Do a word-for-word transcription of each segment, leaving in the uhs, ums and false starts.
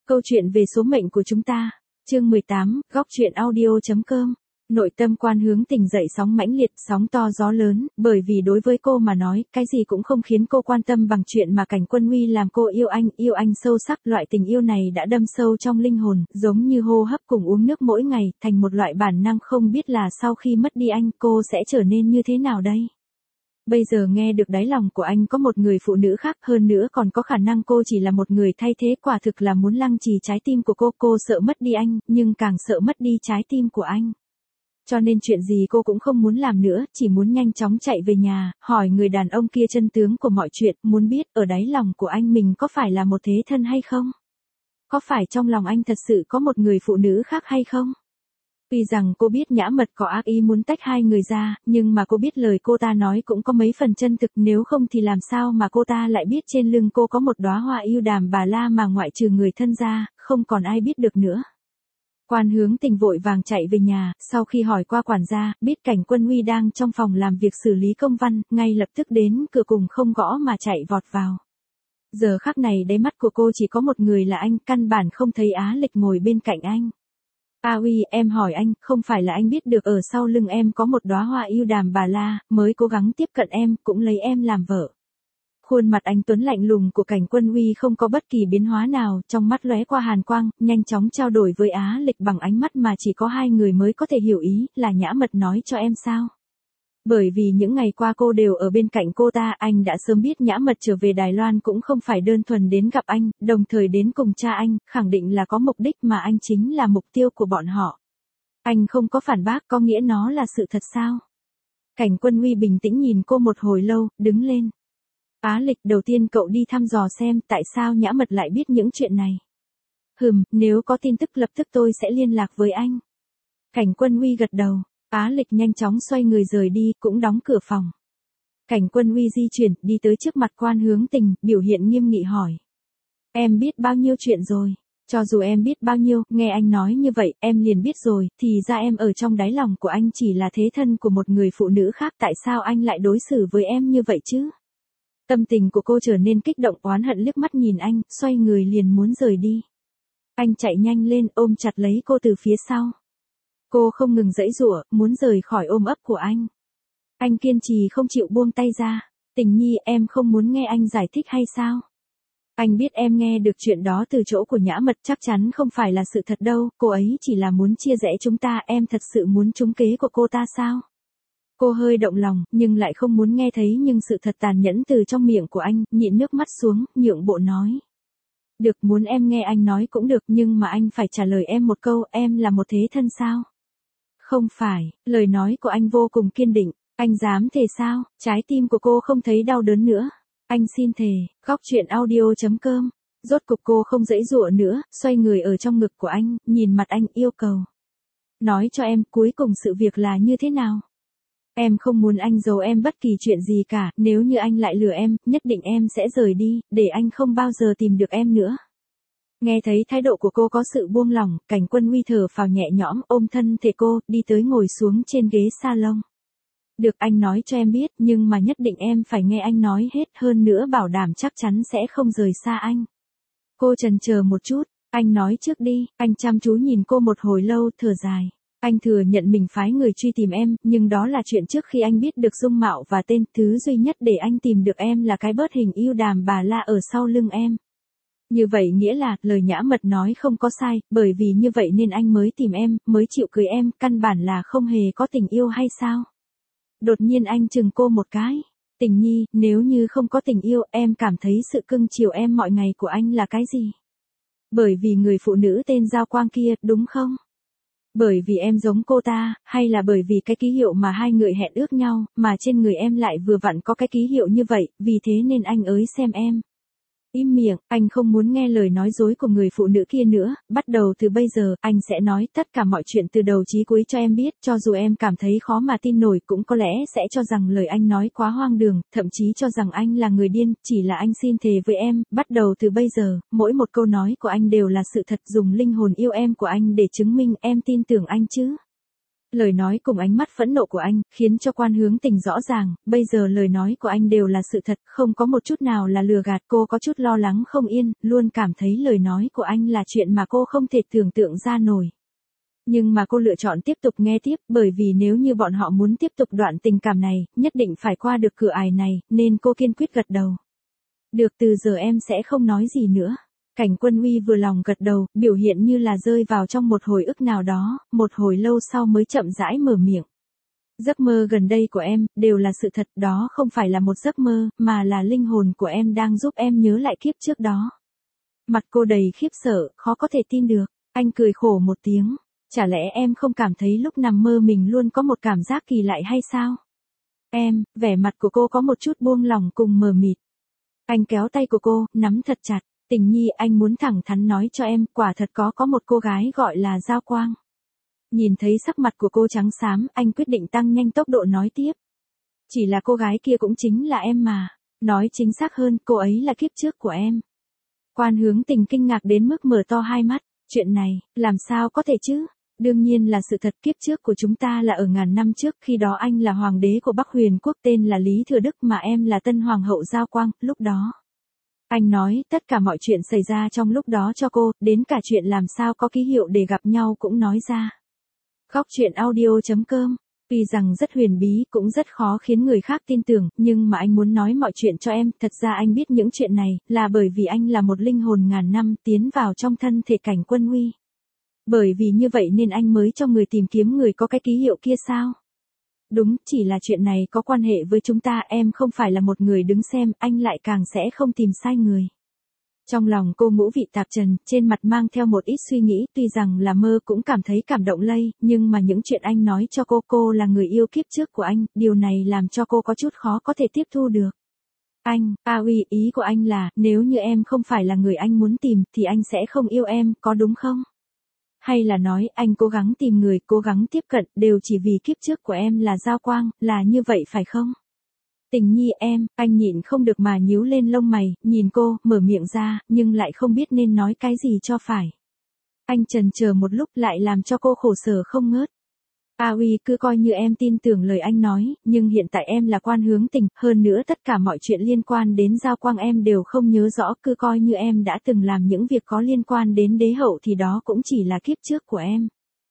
Câu chuyện về số mệnh của chúng ta. Chương mười tám, góc truyện audio.com. Nội tâm Quan Hướng Tình dậy sóng mãnh liệt, sóng to gió lớn, bởi vì đối với cô mà nói, cái gì cũng không khiến cô quan tâm bằng chuyện mà Cảnh Quân Huy làm cô yêu anh, yêu anh sâu sắc. Loại tình yêu này đã đâm sâu trong linh hồn, giống như hô hấp cùng uống nước mỗi ngày, thành một loại bản năng. Không biết là sau khi mất đi anh, cô sẽ trở nên như thế nào đây? Bây giờ nghe được đáy lòng của anh có một người phụ nữ khác, hơn nữa còn có khả năng cô chỉ là một người thay thế, quả thực là muốn lăng trì trái tim của cô. Cô sợ mất đi anh, nhưng càng sợ mất đi trái tim của anh. Cho nên chuyện gì cô cũng không muốn làm nữa, chỉ muốn nhanh chóng chạy về nhà, hỏi người đàn ông kia chân tướng của mọi chuyện, muốn biết ở đáy lòng của anh mình có phải là một thế thân hay không? Có phải trong lòng anh thật sự có một người phụ nữ khác hay không? Tuy rằng cô biết Nhã Mật có ác ý muốn tách hai người ra, nhưng mà cô biết lời cô ta nói cũng có mấy phần chân thực, nếu không thì làm sao mà cô ta lại biết trên lưng cô có một đóa hoa yêu đàm bà la mà ngoại trừ người thân ra, không còn ai biết được nữa. Quan Hướng Tình vội vàng chạy về nhà, sau khi hỏi qua quản gia, biết Cảnh Quân Huy đang trong phòng làm việc xử lý công văn, ngay lập tức đến cửa cùng không gõ mà chạy vọt vào. Giờ khắc này đáy mắt của cô chỉ có một người là anh, căn bản không thấy Á Lịch ngồi bên cạnh anh. A Uy, em hỏi anh, không phải là anh biết được ở sau lưng em có một đóa hoa yêu đàm bà la, mới cố gắng tiếp cận em, cũng lấy em làm vợ. Khuôn mặt anh tuấn lạnh lùng của Cảnh Quân Huy không có bất kỳ biến hóa nào, trong mắt lóe qua hàn quang, nhanh chóng trao đổi với Á Lịch bằng ánh mắt mà chỉ có hai người mới có thể hiểu ý, là Nhã Mật nói cho em sao? Bởi vì những ngày qua cô đều ở bên cạnh cô ta, anh đã sớm biết Nhã Mật trở về Đài Loan cũng không phải đơn thuần đến gặp anh, đồng thời đến cùng cha anh, khẳng định là có mục đích mà anh chính là mục tiêu của bọn họ. Anh không có phản bác, có nghĩa nó là sự thật sao? Cảnh Quân Huy bình tĩnh nhìn cô một hồi lâu, đứng lên. Á Lịch, đầu tiên cậu đi thăm dò xem tại sao Nhã Mật lại biết những chuyện này. Hừm, nếu có tin tức lập tức tôi sẽ liên lạc với anh. Cảnh Quân Huy gật đầu. Á Lịch nhanh chóng xoay người rời đi, cũng đóng cửa phòng. Cảnh Quân Huy di chuyển, đi tới trước mặt Quan Hướng Tình, biểu hiện nghiêm nghị hỏi. Em biết bao nhiêu chuyện rồi? Cho dù em biết bao nhiêu, nghe anh nói như vậy, em liền biết rồi, thì ra em ở trong đáy lòng của anh chỉ là thế thân của một người phụ nữ khác, tại sao anh lại đối xử với em như vậy chứ? Tâm tình của cô trở nên kích động, oán hận liếc mắt nhìn anh, xoay người liền muốn rời đi. Anh chạy nhanh lên, ôm chặt lấy cô từ phía sau. Cô không ngừng giãy giụa, muốn rời khỏi ôm ấp của anh. Anh kiên trì không chịu buông tay ra. Tình Nhi, em không muốn nghe anh giải thích hay sao? Anh biết em nghe được chuyện đó từ chỗ của Nhã Mật, chắc chắn không phải là sự thật đâu, cô ấy chỉ là muốn chia rẽ chúng ta, em thật sự muốn trúng kế của cô ta sao? Cô hơi động lòng, nhưng lại không muốn nghe thấy nhưng sự thật tàn nhẫn từ trong miệng của anh, nhịn nước mắt xuống, nhượng bộ nói. Được, muốn em nghe anh nói cũng được, nhưng mà anh phải trả lời em một câu, em là một thế thân sao? Không phải, lời nói của anh vô cùng kiên định, anh dám thề sao? Trái tim của cô không thấy đau đớn nữa. Anh xin thề, góc truyện audio.com. Rốt cục cô không giãy giụa nữa, xoay người ở trong ngực của anh, nhìn mặt anh yêu cầu. Nói cho em, cuối cùng sự việc là như thế nào? Em không muốn anh giấu em bất kỳ chuyện gì cả, nếu như anh lại lừa em, nhất định em sẽ rời đi, để anh không bao giờ tìm được em nữa. Nghe thấy thái độ của cô có sự buông lỏng, Cảnh Quân Huy thở phào nhẹ nhõm, ôm thân thể cô, đi tới ngồi xuống trên ghế salon. Được, anh nói cho em biết, nhưng mà nhất định em phải nghe anh nói hết, hơn nữa bảo đảm chắc chắn sẽ không rời xa anh. Cô chần chờ một chút, anh nói trước đi, anh chăm chú nhìn cô một hồi lâu, thở dài. Anh thừa nhận mình phái người truy tìm em, nhưng đó là chuyện trước khi anh biết được dung mạo và tên, thứ duy nhất để anh tìm được em là cái bớt hình yêu đàm bà la ở sau lưng em. Như vậy nghĩa là, lời Nhã Mật nói không có sai, bởi vì như vậy nên anh mới tìm em, mới chịu cưới em, căn bản là không hề có tình yêu hay sao? Đột nhiên anh chừng cô một cái. Tình Nhi, nếu như không có tình yêu, em cảm thấy sự cưng chiều em mọi ngày của anh là cái gì? Bởi vì người phụ nữ tên Giao Quang kia, đúng không? Bởi vì em giống cô ta, hay là bởi vì cái ký hiệu mà hai người hẹn ước nhau, mà trên người em lại vừa vặn có cái ký hiệu như vậy, vì thế nên anh ới xem em. Im miệng, anh không muốn nghe lời nói dối của người phụ nữ kia nữa, bắt đầu từ bây giờ, anh sẽ nói tất cả mọi chuyện từ đầu chí cuối cho em biết, cho dù em cảm thấy khó mà tin nổi cũng có lẽ sẽ cho rằng lời anh nói quá hoang đường, thậm chí cho rằng anh là người điên, chỉ là anh xin thề với em, bắt đầu từ bây giờ, mỗi một câu nói của anh đều là sự thật, dùng linh hồn yêu em của anh để chứng minh em tin tưởng anh chứ. Lời nói cùng ánh mắt phẫn nộ của anh, khiến cho Quan Hướng Tình rõ ràng, bây giờ lời nói của anh đều là sự thật, không có một chút nào là lừa gạt. Cô có chút lo lắng không yên, luôn cảm thấy lời nói của anh là chuyện mà cô không thể tưởng tượng ra nổi. Nhưng mà cô lựa chọn tiếp tục nghe tiếp, bởi vì nếu như bọn họ muốn tiếp tục đoạn tình cảm này, nhất định phải qua được cửa ải này, nên cô kiên quyết gật đầu. Được, từ giờ em sẽ không nói gì nữa. Cảnh Quân Uy vừa lòng gật đầu, biểu hiện như là rơi vào trong một hồi ức nào đó, một hồi lâu sau mới chậm rãi mở miệng. Giấc mơ gần đây của em, đều là sự thật, đó không phải là một giấc mơ, mà là linh hồn của em đang giúp em nhớ lại kiếp trước đó. Mặt cô đầy khiếp sợ, khó có thể tin được, anh cười khổ một tiếng. Chả lẽ em không cảm thấy lúc nằm mơ mình luôn có một cảm giác kỳ lạ hay sao? Em, vẻ mặt của cô có một chút buông lỏng cùng mờ mịt. Anh kéo tay của cô, nắm thật chặt. Tình Nhi, anh muốn thẳng thắn nói cho em, quả thật có có một cô gái gọi là Giao Quang. Nhìn thấy sắc mặt của cô trắng xám, anh quyết định tăng nhanh tốc độ nói tiếp. Chỉ là cô gái kia cũng chính là em mà. Nói chính xác hơn, cô ấy là kiếp trước của em. Quan Hướng Tình kinh ngạc đến mức mở to hai mắt. Chuyện này, làm sao có thể chứ? Đương nhiên là sự thật, kiếp trước của chúng ta là ở ngàn năm trước, khi đó anh là hoàng đế của Bắc Huyền quốc tên là Lý Thừa Đức mà em là tân hoàng hậu Giao Quang, lúc đó. Anh nói tất cả mọi chuyện xảy ra trong lúc đó cho cô, đến cả chuyện làm sao có ký hiệu để gặp nhau cũng nói ra. Góc truyện audio chấm com. Tuy rằng rất huyền bí, cũng rất khó khiến người khác tin tưởng, nhưng mà anh muốn nói mọi chuyện cho em, thật ra anh biết những chuyện này, là bởi vì anh là một linh hồn ngàn năm tiến vào trong thân thể Cảnh Quân Uy. Bởi vì như vậy nên anh mới cho người tìm kiếm người có cái ký hiệu kia sao? Đúng, chỉ là chuyện này có quan hệ với chúng ta, em không phải là một người đứng xem, anh lại càng sẽ không tìm sai người. Trong lòng cô ngũ vị tạp trần, trên mặt mang theo một ít suy nghĩ, tuy rằng là mơ cũng cảm thấy cảm động lây, nhưng mà những chuyện anh nói cho cô, cô là người yêu kiếp trước của anh, điều này làm cho cô có chút khó có thể tiếp thu được. Anh, A Uy, ý của anh là, nếu như em không phải là người anh muốn tìm, thì anh sẽ không yêu em, có đúng không? Hay là nói, anh cố gắng tìm người, cố gắng tiếp cận, đều chỉ vì kiếp trước của em là Giao Quang, là như vậy phải không? Tình Nhi em, anh nhịn không được mà nhíu lên lông mày, nhìn cô, mở miệng ra, nhưng lại không biết nên nói cái gì cho phải. Anh chần chờ một lúc lại làm cho cô khổ sở không ngớt. A Uy, cứ coi như em tin tưởng lời anh nói, nhưng hiện tại em là Quan Hướng Tình, hơn nữa tất cả mọi chuyện liên quan đến Giao Quang em đều không nhớ rõ, cứ coi như em đã từng làm những việc có liên quan đến đế hậu thì đó cũng chỉ là kiếp trước của em.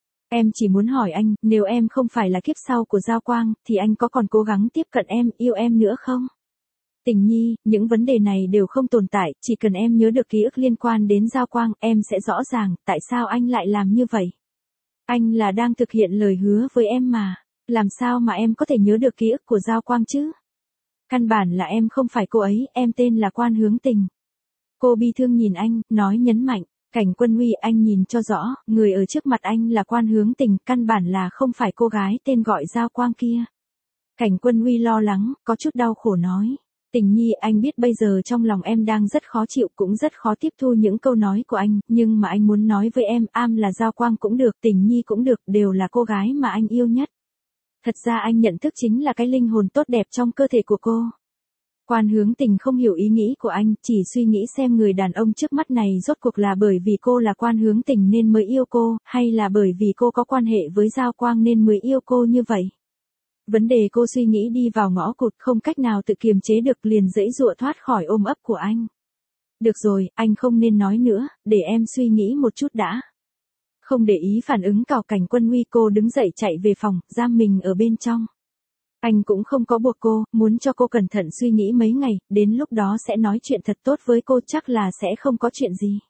Em chỉ muốn hỏi anh, nếu em không phải là kiếp sau của Giao Quang, thì anh có còn cố gắng tiếp cận em, yêu em nữa không? Tình Nhi, những vấn đề này đều không tồn tại, chỉ cần em nhớ được ký ức liên quan đến Giao Quang, em sẽ rõ ràng, tại sao anh lại làm như vậy. Anh là đang thực hiện lời hứa với em mà, làm sao mà em có thể nhớ được ký ức của Giao Quang chứ? Căn bản là em không phải cô ấy, em tên là Quan Hướng Tình. Cô bi thương nhìn anh, nói nhấn mạnh. Cảnh Quân Uy, anh nhìn cho rõ, người ở trước mặt anh là Quan Hướng Tình, căn bản là không phải cô gái tên gọi Giao Quang kia. Cảnh Quân Uy lo lắng, có chút đau khổ nói. Tình Nhi, anh biết bây giờ trong lòng em đang rất khó chịu, cũng rất khó tiếp thu những câu nói của anh, nhưng mà anh muốn nói với em, am là Giao Quang cũng được, Tình Nhi cũng được, đều là cô gái mà anh yêu nhất. Thật ra anh nhận thức chính là cái linh hồn tốt đẹp trong cơ thể của cô. Quan Hướng Tình không hiểu ý nghĩ của anh, chỉ suy nghĩ xem người đàn ông trước mắt này rốt cuộc là bởi vì cô là Quan Hướng Tình nên mới yêu cô, hay là bởi vì cô có quan hệ với Giao Quang nên mới yêu cô như vậy. Vấn đề cô suy nghĩ đi vào ngõ cụt, không cách nào tự kiềm chế được, liền giãy giụa thoát khỏi ôm ấp của anh. Được rồi, anh không nên nói nữa, để em suy nghĩ một chút đã. Không để ý phản ứng của Cảnh Quân Uy, cô đứng dậy chạy về phòng, giam mình ở bên trong. Anh cũng không có buộc cô, muốn cho cô cẩn thận suy nghĩ mấy ngày, đến lúc đó sẽ nói chuyện thật tốt với cô, chắc là sẽ không có chuyện gì.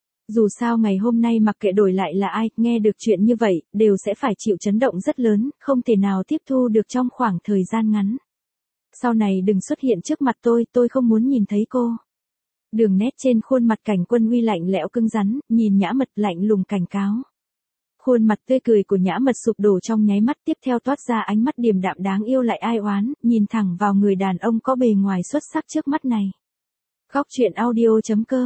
Dù sao ngày hôm nay mặc kệ đổi lại là ai, nghe được chuyện như vậy, đều sẽ phải chịu chấn động rất lớn, không thể nào tiếp thu được trong khoảng thời gian ngắn. Sau này đừng xuất hiện trước mặt tôi, tôi không muốn nhìn thấy cô. Đường nét trên khuôn mặt Cảnh Quân Uy lạnh lẽo cứng rắn, nhìn Nhã Mật lạnh lùng cảnh cáo. Khuôn mặt tươi cười của Nhã Mật sụp đổ trong nháy mắt, tiếp theo toát ra ánh mắt điềm đạm đáng yêu lại ai oán, nhìn thẳng vào người đàn ông có bề ngoài xuất sắc trước mắt này. Góc truyện audio chấm com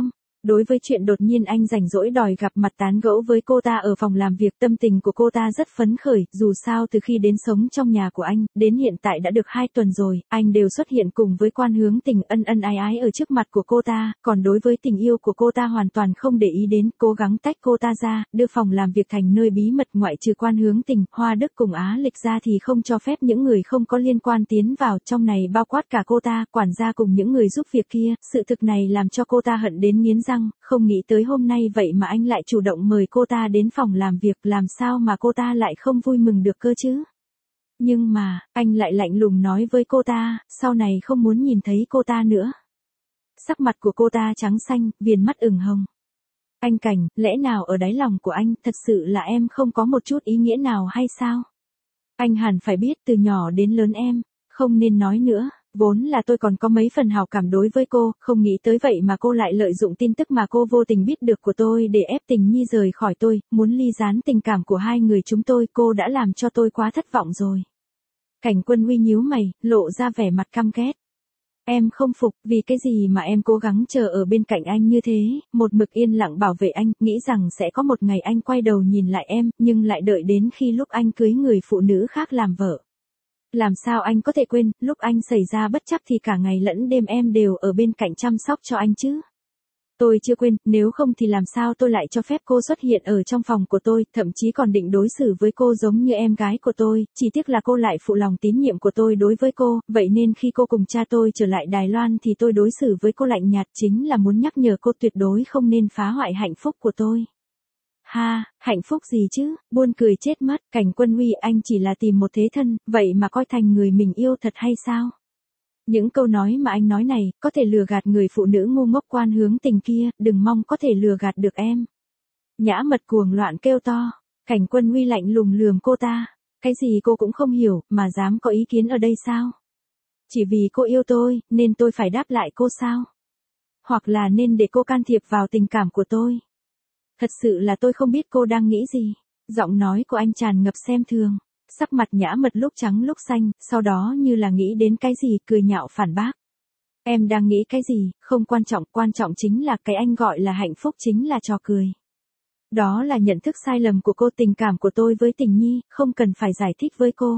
Đối với chuyện đột nhiên anh rảnh rỗi đòi gặp mặt tán gẫu với cô ta ở phòng làm việc, tâm tình của cô ta rất phấn khởi, dù sao từ khi đến sống trong nhà của anh, đến hiện tại đã được hai tuần rồi, anh đều xuất hiện cùng với Quan Hướng Tình ân ân ái ái ở trước mặt của cô ta, còn đối với tình yêu của cô ta hoàn toàn không để ý đến, cố gắng tách cô ta ra, đưa phòng làm việc thành nơi bí mật, ngoại trừ Quan Hướng Tình, Hoa Đức cùng Á Lịch ra thì không cho phép những người không có liên quan tiến vào, trong này bao quát cả cô ta, quản gia cùng những người giúp việc kia, sự thực này làm cho cô ta hận đến nghiến răng, không nghĩ tới hôm nay vậy mà anh lại chủ động mời cô ta đến phòng làm việc, làm sao mà cô ta lại không vui mừng được cơ chứ. Nhưng mà, anh lại lạnh lùng nói với cô ta, sau này không muốn nhìn thấy cô ta nữa. Sắc mặt của cô ta trắng xanh, viền mắt ửng hồng. Anh Cảnh, lẽ nào ở đáy lòng của anh, thật sự là em không có một chút ý nghĩa nào hay sao? Anh hẳn phải biết từ nhỏ đến lớn em, không nên nói nữa. Vốn là tôi còn có mấy phần hảo cảm đối với cô, không nghĩ tới vậy mà cô lại lợi dụng tin tức mà cô vô tình biết được của tôi để ép Tình Nhi rời khỏi tôi, muốn ly gián tình cảm của hai người chúng tôi, cô đã làm cho tôi quá thất vọng rồi. Cảnh Quân Uy nhíu mày, lộ ra vẻ mặt căm ghét. Em không phục, vì cái gì mà em cố gắng chờ ở bên cạnh anh như thế, một mực yên lặng bảo vệ anh, nghĩ rằng sẽ có một ngày anh quay đầu nhìn lại em, nhưng lại đợi đến khi lúc anh cưới người phụ nữ khác làm vợ. Làm sao anh có thể quên, lúc anh xảy ra bất trắc thì cả ngày lẫn đêm em đều ở bên cạnh chăm sóc cho anh chứ. Tôi chưa quên, nếu không thì làm sao tôi lại cho phép cô xuất hiện ở trong phòng của tôi, thậm chí còn định đối xử với cô giống như em gái của tôi, chỉ tiếc là cô lại phụ lòng tín nhiệm của tôi đối với cô, vậy nên khi cô cùng cha tôi trở lại Đài Loan thì tôi đối xử với cô lạnh nhạt, chính là muốn nhắc nhở cô tuyệt đối không nên phá hoại hạnh phúc của tôi. Ha, hạnh phúc gì chứ, buồn cười chết mất, Cảnh Quân Uy, anh chỉ là tìm một thế thân, vậy mà coi thành người mình yêu thật hay sao? Những câu nói mà anh nói này, có thể lừa gạt người phụ nữ ngu ngốc Quan Hướng Tình kia, đừng mong có thể lừa gạt được em. Nhã Mật cuồng loạn kêu to, Cảnh Quân Uy lạnh lùng lườm cô ta, cái gì cô cũng không hiểu, mà dám có ý kiến ở đây sao? Chỉ vì cô yêu tôi, nên tôi phải đáp lại cô sao? Hoặc là nên để cô can thiệp vào tình cảm của tôi? Thật sự là tôi không biết cô đang nghĩ gì. Giọng nói của anh tràn ngập xem thường. Sắc mặt Nhã Mật lúc trắng lúc xanh, sau đó như là nghĩ đến cái gì, cười nhạo phản bác. Em đang nghĩ cái gì, không quan trọng, quan trọng chính là cái anh gọi là hạnh phúc chính là trò cười. Đó là nhận thức sai lầm của cô, tình cảm của tôi với Tình Nhi, không cần phải giải thích với cô.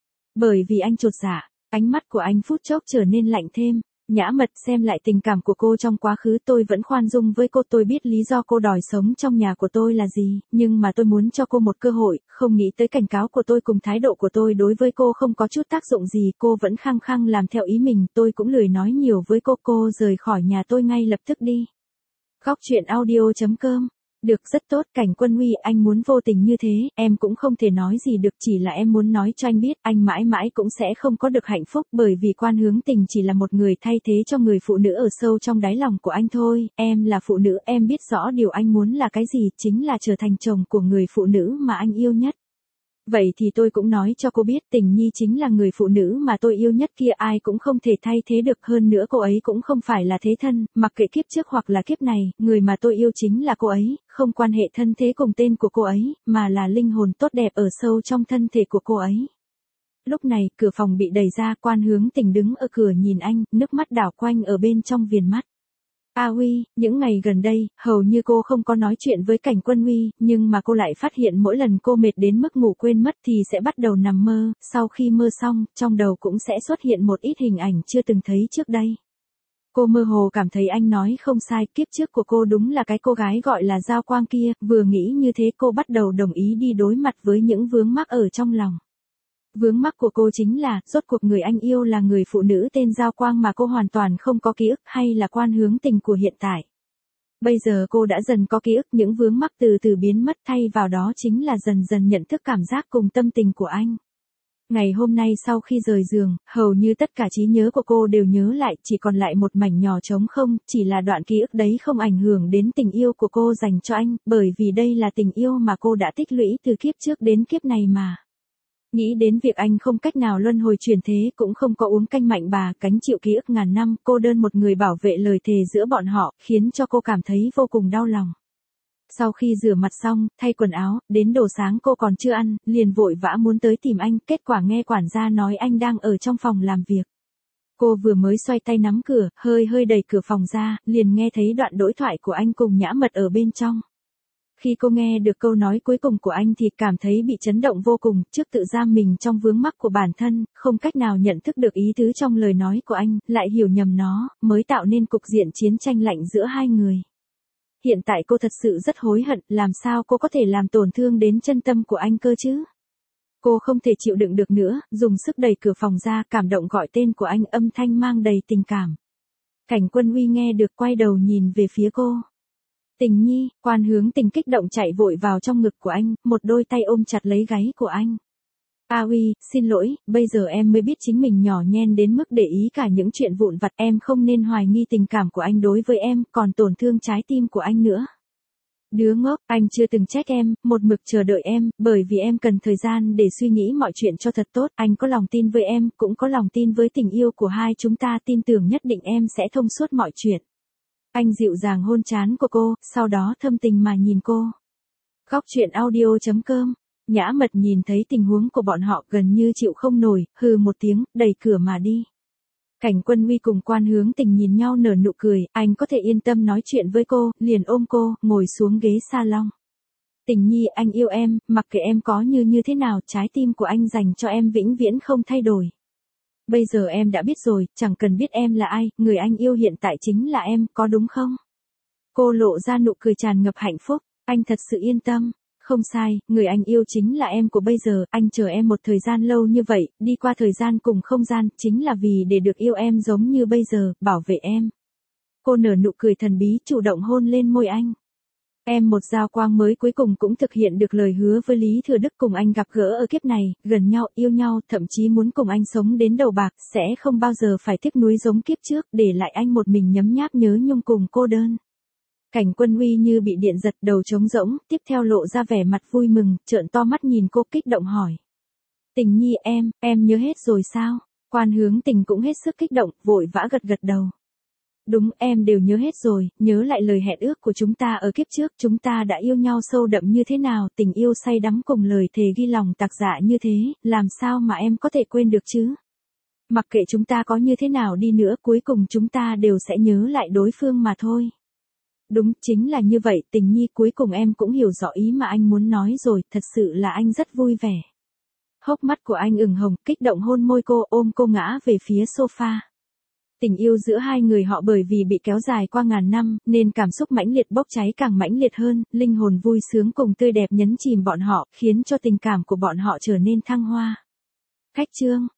Bởi vì anh chột dạ, ánh mắt của anh phút chốc trở nên lạnh thêm. Nhã Mật, xem lại tình cảm của cô trong quá khứ, tôi vẫn khoan dung với cô, tôi biết lý do cô đòi sống trong nhà của tôi là gì, nhưng mà tôi muốn cho cô một cơ hội, không nghĩ tới cảnh cáo của tôi cùng thái độ của tôi đối với cô không có chút tác dụng gì, cô vẫn khăng khăng làm theo ý mình, tôi cũng lười nói nhiều với cô, cô rời khỏi nhà tôi ngay lập tức đi. Góc truyện audio chấm com. Được, rất tốt, Cảnh Quân Uy, anh muốn vô tình như thế, em cũng không thể nói gì được, chỉ là em muốn nói cho anh biết, anh mãi mãi cũng sẽ không có được hạnh phúc, bởi vì Quan Hướng Tình chỉ là một người thay thế cho người phụ nữ ở sâu trong đáy lòng của anh thôi, em là phụ nữ, em biết rõ điều anh muốn là cái gì, chính là trở thành chồng của người phụ nữ mà anh yêu nhất. Vậy thì tôi cũng nói cho cô biết, Tình Nhi chính là người phụ nữ mà tôi yêu nhất kia, ai cũng không thể thay thế được, hơn nữa cô ấy cũng không phải là thế thân, mặc kệ kiếp trước hoặc là kiếp này, người mà tôi yêu chính là cô ấy, không quan hệ thân thế cùng tên của cô ấy, mà là linh hồn tốt đẹp ở sâu trong thân thể của cô ấy. Lúc này, cửa phòng bị đẩy ra, Quan Hướng Tình đứng ở cửa nhìn anh, nước mắt đảo quanh ở bên trong viền mắt. A Uy, những ngày gần đây, hầu như cô không có nói chuyện với Cảnh Quân Uy, nhưng mà cô lại phát hiện mỗi lần cô mệt đến mức ngủ quên mất thì sẽ bắt đầu nằm mơ, sau khi mơ xong, trong đầu cũng sẽ xuất hiện một ít hình ảnh chưa từng thấy trước đây. Cô mơ hồ cảm thấy anh nói không sai, kiếp trước của cô đúng là cái cô gái gọi là Giao Quang kia, vừa nghĩ như thế cô bắt đầu đồng ý đi đối mặt với những vướng mắc ở trong lòng. Vướng mắc của cô chính là, rốt cuộc người anh yêu là người phụ nữ tên Giao Quang mà cô hoàn toàn không có ký ức, hay là Quan Hướng Tình của hiện tại. Bây giờ cô đã dần có ký ức, những vướng mắc từ từ biến mất, thay vào đó chính là dần dần nhận thức cảm giác cùng tâm tình của anh. Ngày hôm nay sau khi rời giường, hầu như tất cả trí nhớ của cô đều nhớ lại, chỉ còn lại một mảnh nhỏ trống không, chỉ là đoạn ký ức đấy không ảnh hưởng đến tình yêu của cô dành cho anh, bởi vì đây là tình yêu mà cô đã tích lũy từ kiếp trước đến kiếp này mà. Nghĩ đến việc anh không cách nào luân hồi chuyển thế, cũng không có uống canh mạnh bà, gánh chịu ký ức ngàn năm, cô đơn một người bảo vệ lời thề giữa bọn họ, khiến cho cô cảm thấy vô cùng đau lòng. Sau khi rửa mặt xong, thay quần áo, đến đồ sáng cô còn chưa ăn, liền vội vã muốn tới tìm anh, kết quả nghe quản gia nói anh đang ở trong phòng làm việc. Cô vừa mới xoay tay nắm cửa, hơi hơi đẩy cửa phòng ra, liền nghe thấy đoạn đối thoại của anh cùng Nhã Mật ở bên trong. Khi cô nghe được câu nói cuối cùng của anh thì cảm thấy bị chấn động vô cùng, trước tự giam mình trong vướng mắc của bản thân, không cách nào nhận thức được ý tứ trong lời nói của anh, lại hiểu nhầm nó, mới tạo nên cục diện chiến tranh lạnh giữa hai người. Hiện tại cô thật sự rất hối hận, làm sao cô có thể làm tổn thương đến chân tâm của anh cơ chứ? Cô không thể chịu đựng được nữa, dùng sức đẩy cửa phòng ra, cảm động gọi tên của anh, âm thanh mang đầy tình cảm. Cảnh Quân Uy nghe được quay đầu nhìn về phía cô. Tình Nhi, Quan Hướng Tình kích động chạy vội vào trong ngực của anh, một đôi tay ôm chặt lấy gáy của anh. A Uy, xin lỗi, bây giờ em mới biết chính mình nhỏ nhen đến mức để ý cả những chuyện vụn vặt, em không nên hoài nghi tình cảm của anh đối với em, còn tổn thương trái tim của anh nữa. Đứa ngốc, anh chưa từng trách em, một mực chờ đợi em, bởi vì em cần thời gian để suy nghĩ mọi chuyện cho thật tốt, anh có lòng tin với em, cũng có lòng tin với tình yêu của hai chúng ta, tin tưởng nhất định em sẽ thông suốt mọi chuyện. Anh dịu dàng hôn trán của cô, sau đó thâm tình mà nhìn cô. Góc truyện audio chấm com. Nhã Mật nhìn thấy tình huống của bọn họ gần như chịu không nổi, hừ một tiếng, đẩy cửa mà đi. Cảnh Quân Uy cùng Quan Hướng Tình nhìn nhau nở nụ cười, anh có thể yên tâm nói chuyện với cô, liền ôm cô, ngồi xuống ghế salon. Tình Nhi, anh yêu em, mặc kệ em có như như thế nào, trái tim của anh dành cho em vĩnh viễn không thay đổi. Bây giờ em đã biết rồi, chẳng cần biết em là ai, người anh yêu hiện tại chính là em, có đúng không? Cô lộ ra nụ cười tràn ngập hạnh phúc, anh thật sự yên tâm. Không sai, người anh yêu chính là em của bây giờ, anh chờ em một thời gian lâu như vậy, đi qua thời gian cùng không gian, chính là vì để được yêu em giống như bây giờ, bảo vệ em. Cô nở nụ cười thần bí, chủ động hôn lên môi anh. Em một giao quang mới cuối cùng cũng thực hiện được lời hứa với Lý Thừa Đức, cùng anh gặp gỡ ở kiếp này, gần nhau, yêu nhau, thậm chí muốn cùng anh sống đến đầu bạc, sẽ không bao giờ phải tiếc nuối giống kiếp trước, để lại anh một mình nhấm nháp nhớ nhung cùng cô đơn. Cảnh Quân Uy như bị điện giật, đầu trống rỗng, tiếp theo lộ ra vẻ mặt vui mừng, trợn to mắt nhìn cô, kích động hỏi. Tình Nhi, em, em nhớ hết rồi sao? Quan Hướng Tình cũng hết sức kích động, vội vã gật gật đầu. Đúng, em đều nhớ hết rồi, nhớ lại lời hẹn ước của chúng ta ở kiếp trước, chúng ta đã yêu nhau sâu đậm như thế nào, tình yêu say đắm cùng lời thề ghi lòng tạc dạ như thế, làm sao mà em có thể quên được chứ? Mặc kệ chúng ta có như thế nào đi nữa, cuối cùng chúng ta đều sẽ nhớ lại đối phương mà thôi. Đúng, chính là như vậy, Tình Nhi, cuối cùng em cũng hiểu rõ ý mà anh muốn nói rồi, thật sự là anh rất vui vẻ. Hốc mắt của anh ửng hồng, kích động hôn môi cô, ôm cô ngã về phía sofa. Tình yêu giữa hai người họ bởi vì bị kéo dài qua ngàn năm, nên cảm xúc mãnh liệt bốc cháy càng mãnh liệt hơn, linh hồn vui sướng cùng tươi đẹp nhấn chìm bọn họ, khiến cho tình cảm của bọn họ trở nên thăng hoa. Khách chương